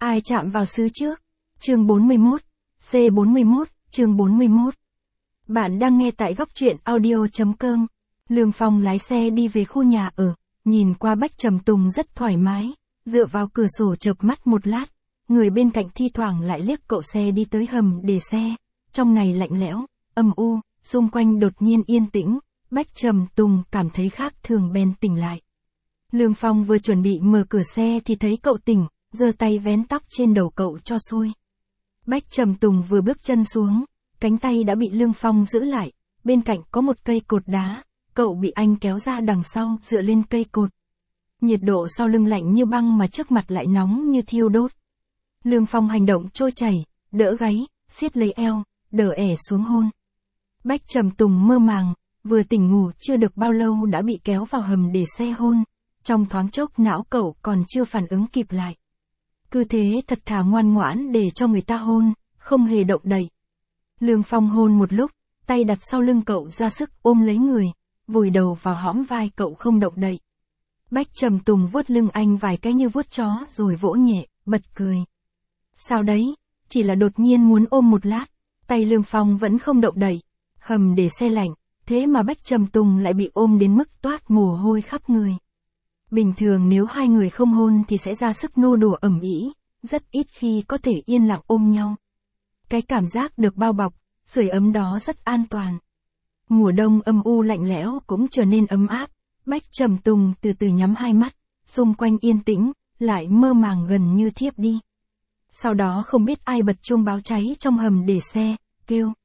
Ai chạm vào xứ trước? Chương 41, C41, chương 41. Bạn đang nghe tại góc truyện audio.com. Lương Phong lái xe đi về khu nhà ở, nhìn qua Bách Trầm Tùng rất thoải mái, dựa vào cửa sổ chợp mắt một lát, người bên cạnh thi thoảng lại liếc cậu xe đi tới hầm để xe, trong này lạnh lẽo, âm u, xung quanh đột nhiên yên tĩnh, Bách Trầm Tùng cảm thấy khác thường bèn tỉnh lại. Lương Phong vừa chuẩn bị mở cửa xe thì thấy cậu tỉnh, giơ tay vén tóc trên đầu cậu cho xuôi. Bách Trầm Tùng vừa bước chân xuống, cánh tay đã bị Lương Phong giữ lại, bên cạnh có một cây cột đá, cậu bị anh kéo ra đằng sau dựa lên cây cột. Nhiệt độ sau lưng lạnh như băng mà trước mặt lại nóng như thiêu đốt. Lương Phong hành động trôi chảy, đỡ gáy, siết lấy eo, đỡ ẻ xuống hôn. Bách Trầm Tùng mơ màng, vừa tỉnh ngủ chưa được bao lâu đã bị kéo vào hầm để xe hôn, trong thoáng chốc não cậu còn chưa phản ứng kịp lại. Cứ thế thật thà ngoan ngoãn để cho người ta hôn, không hề động đậy. Lương Phong hôn một lúc, tay đặt sau lưng cậu ra sức ôm lấy người, vùi đầu vào hõm vai cậu không động đậy. Bách Trầm Tùng vuốt lưng anh vài cái như vuốt chó rồi vỗ nhẹ, bật cười. Sao đấy, chỉ là đột nhiên muốn ôm một lát, tay Lương Phong vẫn không động đậy, hầm để xe lạnh, thế mà Bách Trầm Tùng lại bị ôm đến mức toát mồ hôi khắp người. Bình thường nếu hai người không hôn thì sẽ ra sức nô đùa ầm ĩ, rất ít khi có thể yên lặng ôm nhau. Cái cảm giác được bao bọc, sưởi ấm đó rất an toàn. Mùa đông âm u lạnh lẽo cũng trở nên ấm áp, Bách Trầm Tùng từ từ nhắm hai mắt, xung quanh yên tĩnh, lại mơ màng gần như thiếp đi. Sau đó không biết ai bật chuông báo cháy trong hầm để xe, kêu.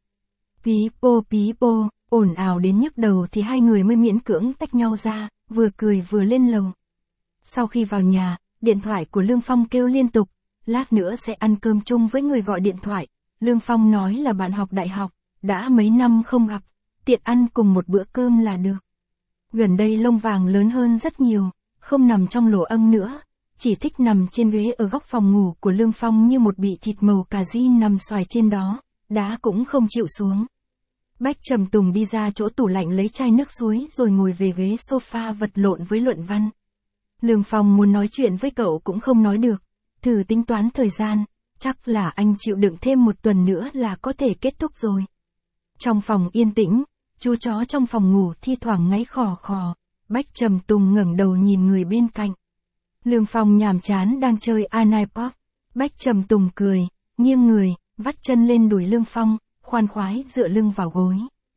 Pí pô, ồn ào đến nhức đầu thì hai người mới miễn cưỡng tách nhau ra, vừa cười vừa lên lầu. Sau khi vào nhà, điện thoại của Lương Phong kêu liên tục, lát nữa sẽ ăn cơm chung với người gọi điện thoại. Lương Phong nói là bạn học đại học, đã mấy năm không gặp, tiện ăn cùng một bữa cơm là được. Gần đây lông vàng lớn hơn rất nhiều, không nằm trong lỗ âng nữa, chỉ thích nằm trên ghế ở góc phòng ngủ của Lương Phong như một bị thịt màu cà ri nằm xoài trên đó, đá cũng không chịu xuống. Bách Trầm Tùng đi ra chỗ tủ lạnh lấy chai nước suối rồi ngồi về ghế sofa vật lộn với Luận Văn. Lương Phong muốn nói chuyện với cậu cũng không nói được, thử tính toán thời gian, chắc là anh chịu đựng thêm một tuần nữa là có thể kết thúc rồi. Trong phòng yên tĩnh, chú chó trong phòng ngủ thi thoảng ngáy khò khò, Bách Trầm Tùng ngẩng đầu nhìn người bên cạnh. Lương Phong nhàm chán đang chơi iPod, Bách Trầm Tùng cười, nghiêng người, vắt chân lên đùi Lương Phong, khoan khoái dựa lưng vào gối.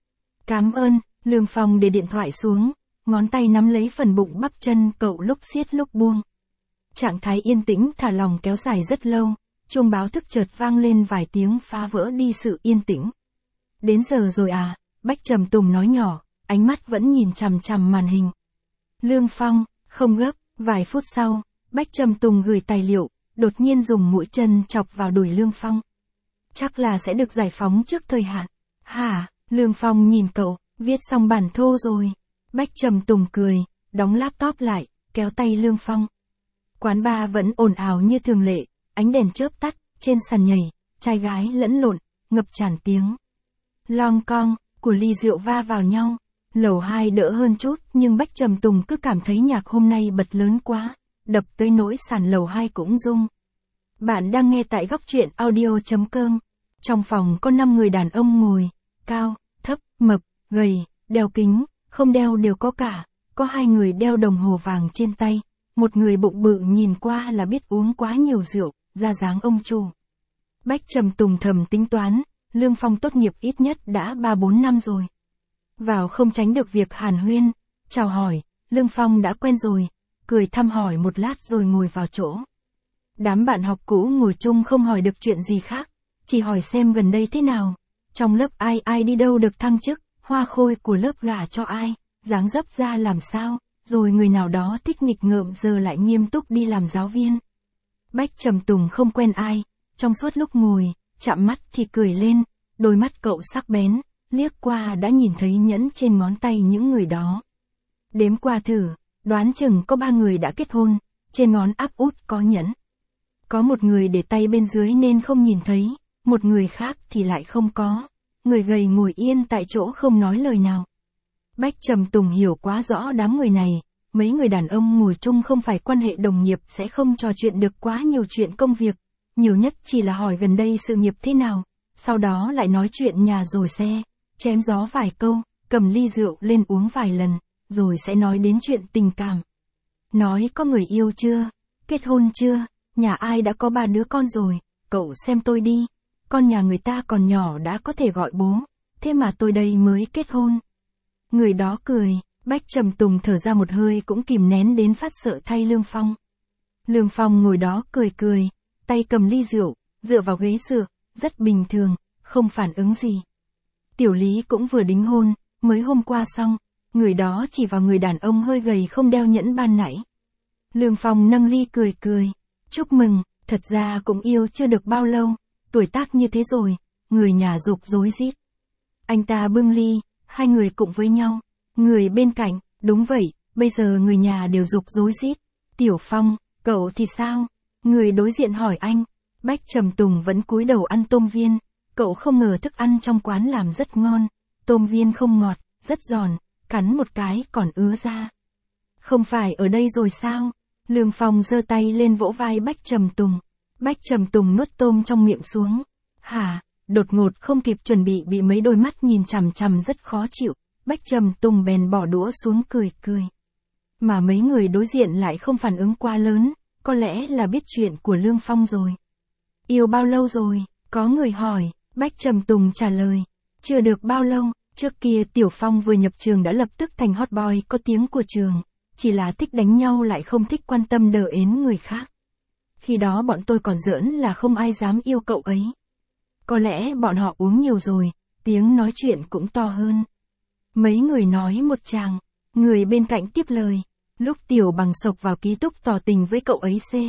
Cảm ơn, Lương Phong để điện thoại xuống, ngón tay nắm lấy phần bụng bắp chân cậu lúc siết lúc buông. Trạng thái yên tĩnh thả lỏng kéo dài rất lâu, chuông báo thức chợt vang lên vài tiếng phá vỡ đi sự yên tĩnh. Đến giờ rồi à, Bách Trầm Tùng nói nhỏ, ánh mắt vẫn nhìn chằm chằm màn hình. Lương Phong, không gấp, vài phút sau, Bách Trầm Tùng gửi tài liệu, đột nhiên dùng mũi chân chọc vào đùi Lương Phong. Chắc là sẽ được giải phóng trước thời hạn. Hả, Lương Phong nhìn cậu, viết xong bản thô rồi. Bách Trầm Tùng cười, đóng laptop lại, kéo tay Lương Phong. Quán bar vẫn ồn ào như thường lệ, ánh đèn chớp tắt, trên sàn nhảy, trai gái lẫn lộn, ngập tràn tiếng long cong của ly rượu va vào nhau. Lầu 2 đỡ hơn chút nhưng Bách Trầm Tùng cứ cảm thấy nhạc hôm nay bật lớn quá, đập tới nỗi sàn lầu 2 cũng rung. Bạn đang nghe tại góc truyện audio.com. Trong phòng có 5 người đàn ông ngồi, cao, thấp, mập, gầy, đeo kính, không đeo đều có cả, có 2 người đeo đồng hồ vàng trên tay, một người bụng bự nhìn qua là biết uống quá nhiều rượu, ra dáng ông chủ. Bách Trầm Tùng thầm tính toán, Lương Phong tốt nghiệp ít nhất đã 3-4 năm rồi. Vào không tránh được việc hàn huyên, chào hỏi, Lương Phong đã quen rồi, cười thăm hỏi một lát rồi ngồi vào chỗ. Đám bạn học cũ ngồi chung không hỏi được chuyện gì khác, chỉ hỏi xem gần đây thế nào, trong lớp ai đi đâu được thăng chức, hoa khôi của lớp gả cho ai, dáng dấp ra làm sao, rồi người nào đó thích nghịch ngợm giờ lại nghiêm túc đi làm giáo viên. Bách Trầm Tùng không quen ai, trong suốt lúc ngồi, chạm mắt thì cười lên, đôi mắt cậu sắc bén, liếc qua đã nhìn thấy nhẫn trên ngón tay những người đó. Đếm qua thử, đoán chừng có 3 người đã kết hôn, trên ngón áp út có nhẫn. Có một người để tay bên dưới nên không nhìn thấy, một người khác thì lại không có. Người gầy ngồi yên tại chỗ không nói lời nào. Bách Trầm Tùng hiểu quá rõ đám người này, mấy người đàn ông ngồi chung không phải quan hệ đồng nghiệp sẽ không trò chuyện được quá nhiều chuyện công việc, nhiều nhất chỉ là hỏi gần đây sự nghiệp thế nào, sau đó lại nói chuyện nhà rồi xe, chém gió vài câu, cầm ly rượu lên uống vài lần, rồi sẽ nói đến chuyện tình cảm. Nói có người yêu chưa, kết hôn chưa, nhà ai đã có 3 đứa con rồi, cậu xem tôi đi, con nhà người ta còn nhỏ đã có thể gọi bố, thế mà tôi đây mới kết hôn. Người đó cười, Bách Trầm Tùng thở ra một hơi cũng kìm nén đến phát sợ thay Lương Phong. Lương Phong ngồi đó cười cười, tay cầm ly rượu, dựa vào ghế dựa, rất bình thường, không phản ứng gì. Tiểu Lý cũng vừa đính hôn, mới hôm qua xong, người đó chỉ vào người đàn ông hơi gầy không đeo nhẫn ban nãy. Lương Phong nâng ly cười cười, chúc mừng, thật ra cũng yêu chưa được bao lâu, tuổi tác như thế rồi, người nhà giục rối rít. Anh ta bưng ly, hai người cùng với nhau, người bên cạnh, đúng vậy, bây giờ người nhà đều giục rối rít. Tiểu Phong, cậu thì sao? Người đối diện hỏi anh. Bách Trầm Tùng vẫn cúi đầu ăn tôm viên, cậu không ngờ thức ăn trong quán làm rất ngon, tôm viên không ngọt, rất giòn, cắn một cái còn ứa ra. Không phải ở đây rồi sao? Lương Phong giơ tay lên vỗ vai Bách Trầm Tùng. Bách Trầm Tùng nuốt tôm trong miệng xuống. Hả? Đột ngột không kịp chuẩn bị mấy đôi mắt nhìn chằm chằm rất khó chịu, Bách Trầm Tùng bèn bỏ đũa xuống cười cười. Mà mấy người đối diện lại không phản ứng quá lớn, có lẽ là biết chuyện của Lương Phong rồi. Yêu bao lâu rồi? Có người hỏi, Bách Trầm Tùng trả lời. Chưa được bao lâu, trước kia Tiểu Phong vừa nhập trường đã lập tức thành hot boy có tiếng của trường, chỉ là thích đánh nhau lại không thích quan tâm đờ ến người khác. Khi đó bọn tôi còn giỡn là không ai dám yêu cậu ấy. Có lẽ bọn họ uống nhiều rồi, tiếng nói chuyện cũng to hơn. Mấy người nói một tràng, người bên cạnh tiếp lời, lúc Tiểu Bằng sộc vào ký túc tỏ tình với cậu ấy c.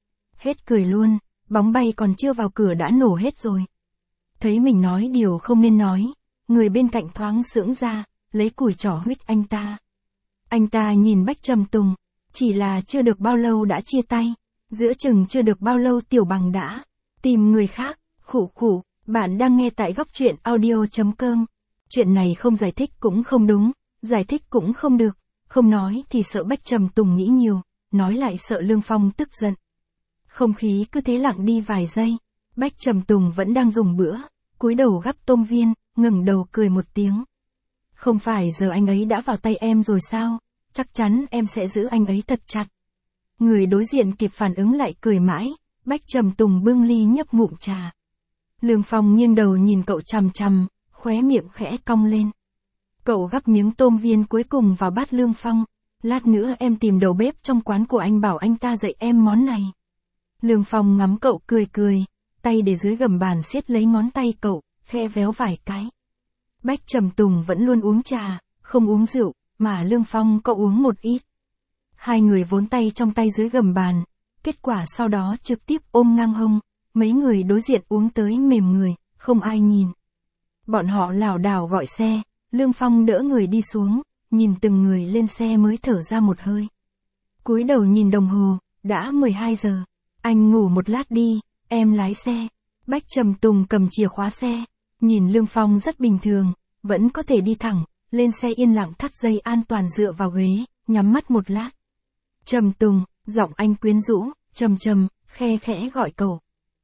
Hết cười luôn, bóng bay còn chưa vào cửa đã nổ hết rồi. Thấy mình nói điều không nên nói, người bên cạnh thoáng sững ra, lấy củi trỏ huých anh ta. Anh ta nhìn Bách Trầm Tùng, chỉ là chưa được bao lâu đã chia tay, giữa chừng chưa được bao lâu Tiểu Bằng đã tìm người khác, khủ khủ, bạn đang nghe tại góc truyện audio.com. Chuyện này không giải thích cũng không đúng, giải thích cũng không được, không nói thì sợ Bách Trầm Tùng nghĩ nhiều, nói lại sợ Lương Phong tức giận. Không khí cứ thế lặng đi vài giây, Bách Trầm Tùng vẫn đang dùng bữa, cúi đầu gắp tôm viên, ngẩng đầu cười một tiếng. Không phải giờ anh ấy đã vào tay em rồi sao, chắc chắn em sẽ giữ anh ấy thật chặt. Người đối diện kịp phản ứng lại cười mãi, Bách Trầm Tùng bưng ly nhấp ngụm trà. Lương Phong nghiêng đầu nhìn cậu chằm chằm, khóe miệng khẽ cong lên. Cậu gắp miếng tôm viên cuối cùng vào bát Lương Phong, lát nữa em tìm đầu bếp trong quán của anh bảo anh ta dạy em món này. Lương Phong ngắm cậu cười cười, tay để dưới gầm bàn siết lấy ngón tay cậu, khẽ véo vài cái. Bách Trầm Tùng vẫn luôn uống trà, không uống rượu, mà Lương Phong cậu uống một ít. Hai người vốn tay trong tay dưới gầm bàn, kết quả sau đó trực tiếp ôm ngang hông, mấy người đối diện uống tới mềm người, không ai nhìn. Bọn họ lảo đảo gọi xe, Lương Phong đỡ người đi xuống, nhìn từng người lên xe mới thở ra một hơi. Cúi đầu nhìn đồng hồ, đã 12 giờ. Anh ngủ một lát đi, em lái xe. Bách Trầm Tùng cầm chìa khóa xe, nhìn Lương Phong rất bình thường, vẫn có thể đi thẳng, lên xe yên lặng thắt dây an toàn dựa vào ghế, nhắm mắt một lát. Trầm Tùng, giọng anh quyến rũ, trầm trầm, khe khẽ gọi cậu.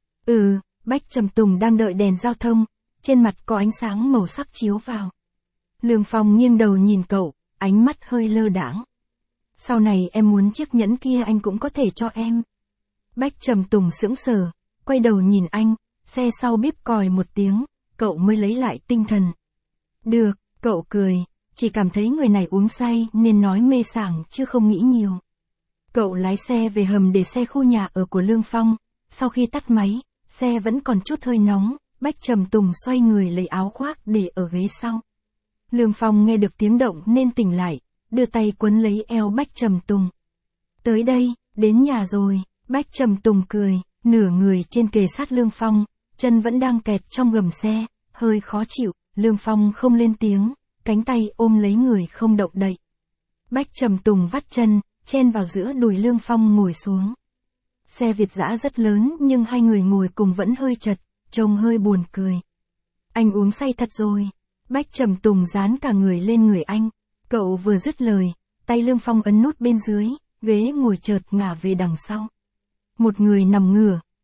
Bách Trầm Tùng đang đợi đèn giao thông, trên mặt có ánh sáng màu sắc chiếu vào. Lương Phong nghiêng đầu nhìn cậu, ánh mắt hơi lơ đãng. Sau này em muốn chiếc nhẫn kia anh cũng có thể cho em. Bách Trầm Tùng sững sờ, quay đầu nhìn anh, xe sau bíp còi một tiếng, cậu mới lấy lại tinh thần. Được, cậu cười, chỉ cảm thấy người này uống say nên nói mê sảng chứ không nghĩ nhiều. Cậu lái xe về hầm để xe khu nhà ở của Lương Phong, sau khi tắt máy, xe vẫn còn chút hơi nóng, Bách Trầm Tùng xoay người lấy áo khoác để ở ghế sau. Lương Phong nghe được tiếng động nên tỉnh lại, đưa tay quấn lấy eo Bách Trầm Tùng. Tới đây, đến nhà rồi, Bách Trầm Tùng cười, nửa người trên kề sát Lương Phong, chân vẫn đang kẹt trong gầm xe, hơi khó chịu, Lương Phong không lên tiếng, cánh tay ôm lấy người không động đậy. Bách Trầm Tùng vắt chân, chen vào giữa đùi Lương Phong ngồi xuống. Xe Việt dã rất lớn nhưng hai người ngồi cùng vẫn hơi chật, trông hơi buồn cười. Anh uống say thật rồi. Bách Trầm Tùng dán cả người lên người anh. Cậu vừa dứt lời, tay Lương Phong ấn nút bên dưới, ghế ngồi chợt ngả về đằng sau. Một người nằm ngửa,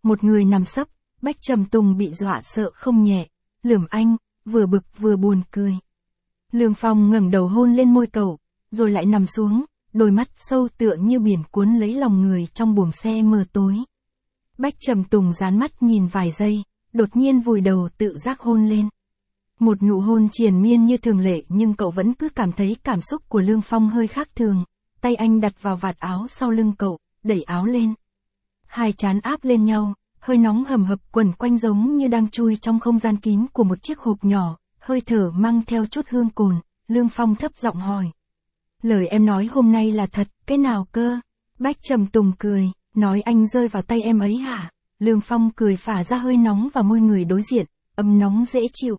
một người nằm sấp, Bách Trầm Tùng bị dọa sợ không nhẹ, lườm anh, vừa bực vừa buồn cười. Lương Phong ngẩng đầu hôn lên môi cậu, rồi lại nằm xuống, đôi mắt sâu tựa như biển cuốn lấy lòng người trong buồng xe mờ tối. Bách Trầm Tùng dán mắt nhìn vài giây, đột nhiên vùi đầu tự giác hôn lên. Một nụ hôn triền miên như thường lệ nhưng cậu vẫn cứ cảm thấy cảm xúc của Lương Phong hơi khác thường. Tay anh đặt vào vạt áo sau lưng cậu, đẩy áo lên. Hai trán áp lên nhau, hơi nóng hầm hập quẩn quanh giống như đang chui trong không gian kín của một chiếc hộp nhỏ, hơi thở mang theo chút hương cồn. Lương Phong thấp giọng hỏi. Lời em nói hôm nay là thật, cái nào cơ? Bách Trầm Tùng cười, nói anh rơi vào tay em ấy hả? Lương Phong cười phả ra hơi nóng vào môi người đối diện, ấm nóng dễ chịu.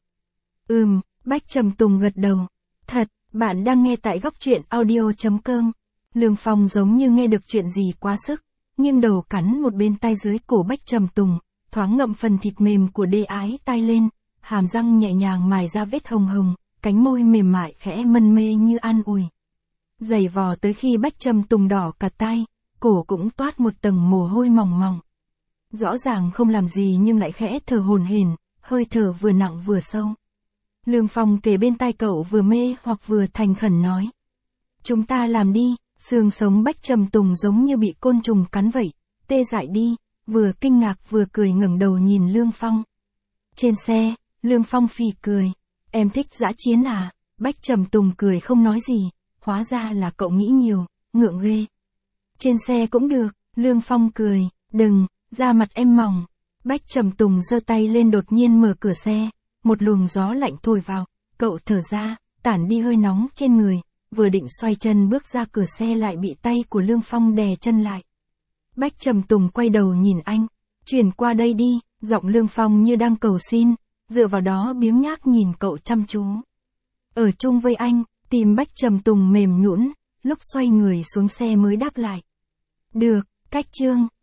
Bách Trầm Tùng gật đầu. Thật, bạn đang nghe tại góc truyện audio.com. Lương Phong giống như nghe được chuyện gì quá sức, nghiêng đầu cắn một bên tai dưới cổ Bách Trầm Tùng, thoáng ngậm phần thịt mềm của đê ái tai lên, hàm răng nhẹ nhàng mài ra vết hồng hồng, cánh môi mềm mại khẽ mân mê như an ủi. Giày vò tới khi Bách Trầm Tùng đỏ cả tai, cổ cũng toát một tầng mồ hôi mỏng mỏng. Rõ ràng không làm gì nhưng lại khẽ thở hổn hển, hơi thở vừa nặng vừa sâu. Lương Phong kề bên tai cậu vừa mê hoặc vừa thành khẩn nói. Chúng ta làm đi, xương sống Bách Trầm Tùng giống như bị côn trùng cắn vậy, tê dại đi, vừa kinh ngạc vừa cười ngẩng đầu nhìn Lương Phong. Trên xe, Lương Phong phì cười. Em thích dã chiến à? Bách Trầm Tùng cười không nói gì, hóa ra là cậu nghĩ nhiều, ngượng ghê. Trên xe cũng được, Lương Phong cười, đừng, da mặt em mỏng. Bách Trầm Tùng giơ tay lên đột nhiên mở cửa xe, một luồng gió lạnh thổi vào, cậu thở ra, tản đi hơi nóng trên người, vừa định xoay chân bước ra cửa xe lại bị tay của Lương Phong đè chân lại. Bách Trầm Tùng quay đầu nhìn anh, chuyển qua đây đi, giọng Lương Phong như đang cầu xin, dựa vào đó biếng nhác nhìn cậu chăm chú. Ở chung với anh, tim Bách Trầm Tùng mềm nhũn, lúc xoay người xuống xe mới đáp lại. Được, cách chương.